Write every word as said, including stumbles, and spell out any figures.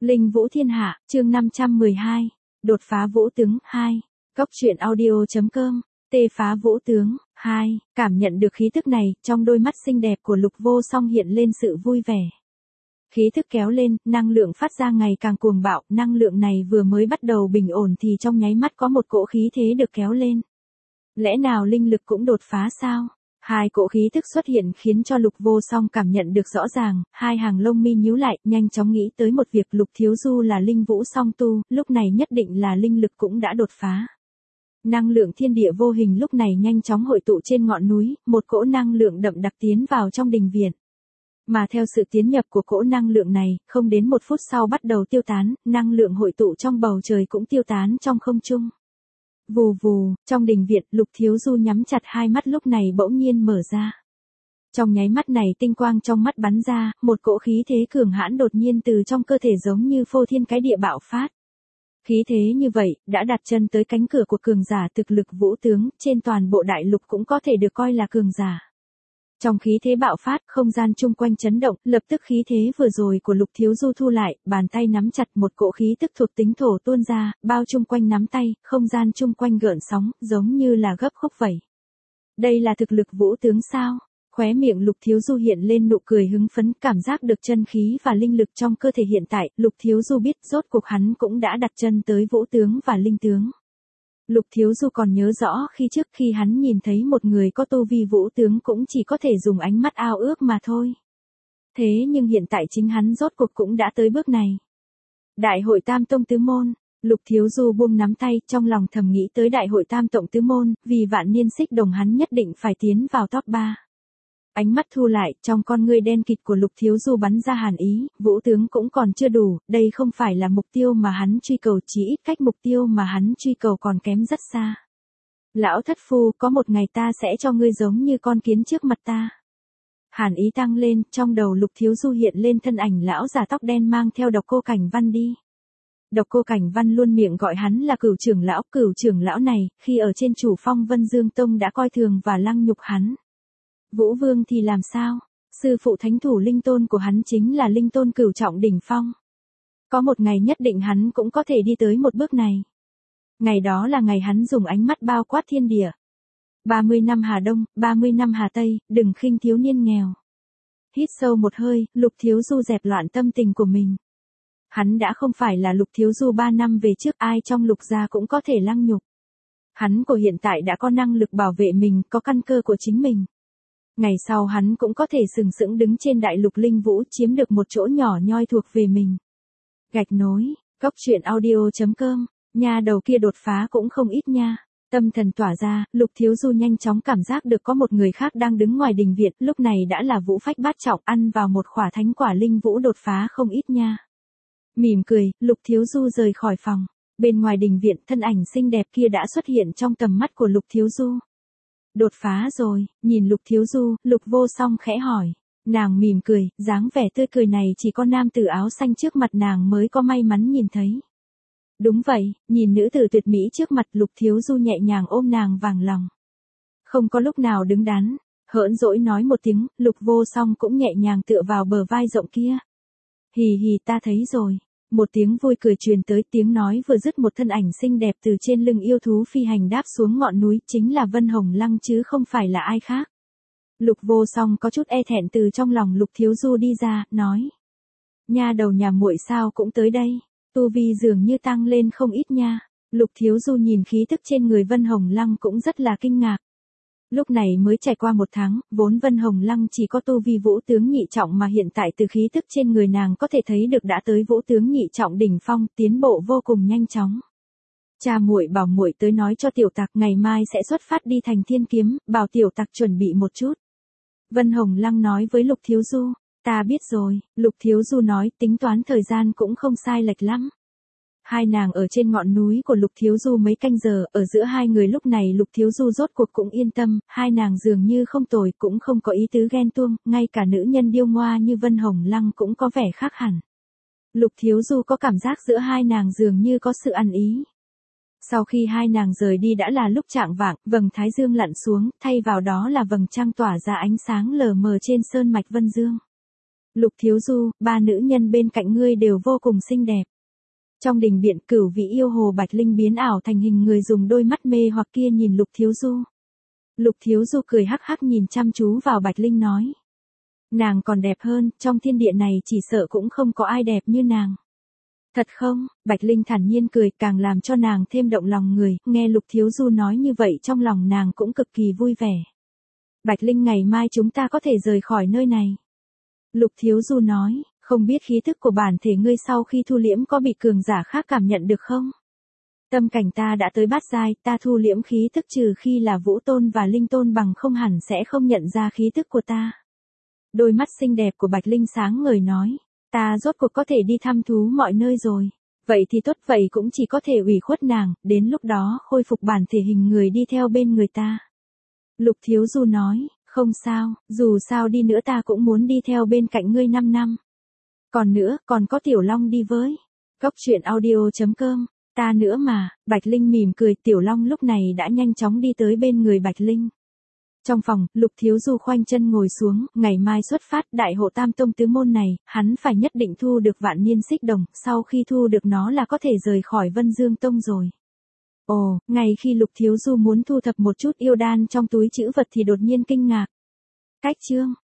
Linh Vũ Thiên Hạ, chương năm trăm mười hai. Đột phá vũ tướng, hai. Cốc truyện audio.com. Tê phá vũ tướng, hai. Cảm nhận được khí tức này, trong đôi mắt xinh đẹp của Lục Vô Song hiện lên sự vui vẻ. Khí thức kéo lên, năng lượng phát ra ngày càng cuồng bạo, năng lượng này vừa mới bắt đầu bình ổn thì trong nháy mắt có một cỗ khí thế được kéo lên. Lẽ nào linh lực cũng đột phá sao? Hai cỗ khí thức xuất hiện khiến cho Lục Vô Song cảm nhận được rõ ràng, hai hàng lông mi nhíu lại, nhanh chóng nghĩ tới một việc. Lục Thiếu Du là linh vũ song tu, lúc này nhất định là linh lực cũng đã đột phá. Năng lượng thiên địa vô hình lúc này nhanh chóng hội tụ trên ngọn núi, một cỗ năng lượng đậm đặc tiến vào trong đình viện. Mà theo sự tiến nhập của cỗ năng lượng này, không đến một phút sau bắt đầu tiêu tán, năng lượng hội tụ trong bầu trời cũng tiêu tán trong không trung. Vù vù, trong đình viện, Lục Thiếu Du nhắm chặt hai mắt lúc này bỗng nhiên mở ra. Trong nháy mắt này tinh quang trong mắt bắn ra, một cỗ khí thế cường hãn đột nhiên từ trong cơ thể giống như phô thiên cái địa bạo phát. Khí thế như vậy, đã đặt chân tới cánh cửa của cường giả thực lực vũ tướng, trên toàn bộ đại lục cũng có thể được coi là cường giả. Trong khí thế bạo phát, không gian chung quanh chấn động, lập tức khí thế vừa rồi của Lục Thiếu Du thu lại, bàn tay nắm chặt một cỗ khí tức thuộc tính thổ tuôn ra, bao chung quanh nắm tay, không gian chung quanh gợn sóng, giống như là gấp khúc vậy. Đây là thực lực vũ tướng sao? Khóe miệng Lục Thiếu Du hiện lên nụ cười hứng phấn, cảm giác được chân khí và linh lực trong cơ thể hiện tại, Lục Thiếu Du biết rốt cuộc hắn cũng đã đặt chân tới vũ tướng và linh tướng. Lục Thiếu Du còn nhớ rõ khi trước khi hắn nhìn thấy một người có tu vi vũ tướng cũng chỉ có thể dùng ánh mắt ao ước mà thôi. Thế nhưng hiện tại chính hắn rốt cuộc cũng đã tới bước này. Đại hội Tam Tông Tứ Môn, Lục Thiếu Du buông nắm tay, trong lòng thầm nghĩ tới Đại hội Tam Tông Tứ Môn, vì vạn niên xích đồng hắn nhất định phải tiến vào top ba. Ánh mắt thu lại, trong con ngươi đen kịt của Lục Thiếu Du bắn ra hàn ý, vũ tướng cũng còn chưa đủ, đây không phải là mục tiêu mà hắn truy cầu, chỉ ít cách mục tiêu mà hắn truy cầu còn kém rất xa. Lão thất phu, có một ngày ta sẽ cho ngươi giống như con kiến trước mặt ta. Hàn ý tăng lên, trong đầu Lục Thiếu Du hiện lên thân ảnh lão già tóc đen mang theo Độc Cô Cảnh Văn đi. Độc Cô Cảnh Văn luôn miệng gọi hắn là Cửu trưởng lão, Cửu trưởng lão này, khi ở trên chủ phong Vân Dương Tông đã coi thường và lăng nhục hắn. Vũ Vương thì làm sao? Sư phụ thánh thủ linh tôn của hắn chính là linh tôn cửu trọng đỉnh phong. Có một ngày nhất định hắn cũng có thể đi tới một bước này. Ngày đó là ngày hắn dùng ánh mắt bao quát thiên địa. ba mươi năm Hà Đông, ba mươi năm Hà Tây, đừng khinh thiếu niên nghèo. Hít sâu một hơi, Lục Thiếu Du dẹp loạn tâm tình của mình. Hắn đã không phải là Lục Thiếu Du ba năm về trước, ai trong Lục gia cũng có thể lăng nhục. Hắn của hiện tại đã có năng lực bảo vệ mình, có căn cơ của chính mình. Ngày sau hắn cũng có thể sừng sững đứng trên đại lục linh vũ, chiếm được một chỗ nhỏ nhoi thuộc về mình. Gạch nối, cốc truyện audio.com, nha đầu kia đột phá cũng không ít nha. Tâm thần tỏa ra, Lục Thiếu Du nhanh chóng cảm giác được có một người khác đang đứng ngoài đình viện, lúc này đã là vũ phách bát trọng, ăn vào một khỏa thánh quả linh vũ đột phá không ít nha. Mỉm cười, Lục Thiếu Du rời khỏi phòng. Bên ngoài đình viện, thân ảnh xinh đẹp kia đã xuất hiện trong tầm mắt của Lục Thiếu Du. Đột phá rồi, nhìn Lục Thiếu Du, Lục Vô Song khẽ hỏi. Nàng mỉm cười, dáng vẻ tươi cười này chỉ có nam tử áo xanh trước mặt nàng mới có may mắn nhìn thấy. Đúng vậy, nhìn nữ tử tuyệt mỹ trước mặt, Lục Thiếu Du nhẹ nhàng ôm nàng vàng lòng. Không có lúc nào đứng đắn, hỡn dỗi nói một tiếng, Lục Vô Song cũng nhẹ nhàng tựa vào bờ vai rộng kia. Hì hì, ta thấy rồi. Một tiếng vui cười truyền tới, tiếng nói vừa dứt một thân ảnh xinh đẹp từ trên lưng yêu thú phi hành đáp xuống ngọn núi, chính là Vân Hồng Lăng chứ không phải là ai khác. Lục Vô Song có chút e thẹn từ trong lòng Lục Thiếu Du đi ra, nói. Nha đầu nhà muội sao cũng tới đây, tu vi dường như tăng lên không ít nha. Lục Thiếu Du nhìn khí tức trên người Vân Hồng Lăng cũng rất là kinh ngạc. Lúc này mới trải qua một tháng, vốn Vân Hồng Lăng chỉ có tu vi vũ tướng nhị trọng mà hiện tại từ khí tức trên người nàng có thể thấy được đã tới vũ tướng nhị trọng đỉnh phong, tiến bộ vô cùng nhanh chóng. Cha muội bảo muội tới nói cho tiểu tặc ngày mai sẽ xuất phát đi thành Thiên Kiếm, bảo tiểu tặc chuẩn bị một chút. Vân Hồng Lăng nói với Lục Thiếu Du, ta biết rồi, Lục Thiếu Du nói tính toán thời gian cũng không sai lệch lắm. Hai nàng ở trên ngọn núi của Lục Thiếu Du mấy canh giờ, ở giữa hai người lúc này Lục Thiếu Du rốt cuộc cũng yên tâm, hai nàng dường như không tồi, cũng không có ý tứ ghen tuông, ngay cả nữ nhân điêu ngoa như Vân Hồng Lăng cũng có vẻ khác hẳn. Lục Thiếu Du có cảm giác giữa hai nàng dường như có sự ăn ý. Sau khi hai nàng rời đi đã là lúc chạng vạng, vầng thái dương lặn xuống, thay vào đó là vầng trăng tỏa ra ánh sáng lờ mờ trên sơn mạch Vân Dương. Lục Thiếu Du, ba nữ nhân bên cạnh ngươi đều vô cùng xinh đẹp. Trong đình viện, Cửu Vị yêu hồ Bạch Linh biến ảo thành hình người dùng đôi mắt mê hoặc kia nhìn Lục Thiếu Du. Lục Thiếu Du cười hắc hắc nhìn chăm chú vào Bạch Linh nói. Nàng còn đẹp hơn, trong thiên địa này chỉ sợ cũng không có ai đẹp như nàng. Thật không? Bạch Linh thản nhiên cười, càng làm cho nàng thêm động lòng người, nghe Lục Thiếu Du nói như vậy trong lòng nàng cũng cực kỳ vui vẻ. Bạch Linh, ngày mai chúng ta có thể rời khỏi nơi này. Lục Thiếu Du nói, không biết khí thức của bản thể ngươi sau khi thu liễm có bị cường giả khác cảm nhận được không? Tâm cảnh ta đã tới bát giai, ta thu liễm khí thức trừ khi là Vũ Tôn và Linh Tôn bằng không hẳn sẽ không nhận ra khí thức của ta. Đôi mắt xinh đẹp của Bạch Linh sáng ngời nói, ta rốt cuộc có thể đi thăm thú mọi nơi rồi. Vậy thì tốt, vậy cũng chỉ có thể ủy khuất nàng, đến lúc đó khôi phục bản thể hình người đi theo bên người ta. Lục Thiếu Du nói, không sao, dù sao đi nữa ta cũng muốn đi theo bên cạnh ngươi năm năm. Còn nữa, còn có Tiểu Long đi với. Cốc truyện audio chấm com, ta nữa mà. Bạch Linh mỉm cười, Tiểu Long lúc này đã nhanh chóng đi tới bên người Bạch Linh. Trong phòng, Lục Thiếu Du khoanh chân ngồi xuống, ngày mai xuất phát đại hộ Tam Tông tứ môn này, hắn phải nhất định thu được vạn niên xích đồng, sau khi thu được nó là có thể rời khỏi Vân Dương Tông rồi. Ồ, ngay khi Lục Thiếu Du muốn thu thập một chút yêu đan trong túi trữ vật thì đột nhiên kinh ngạc. Cách chương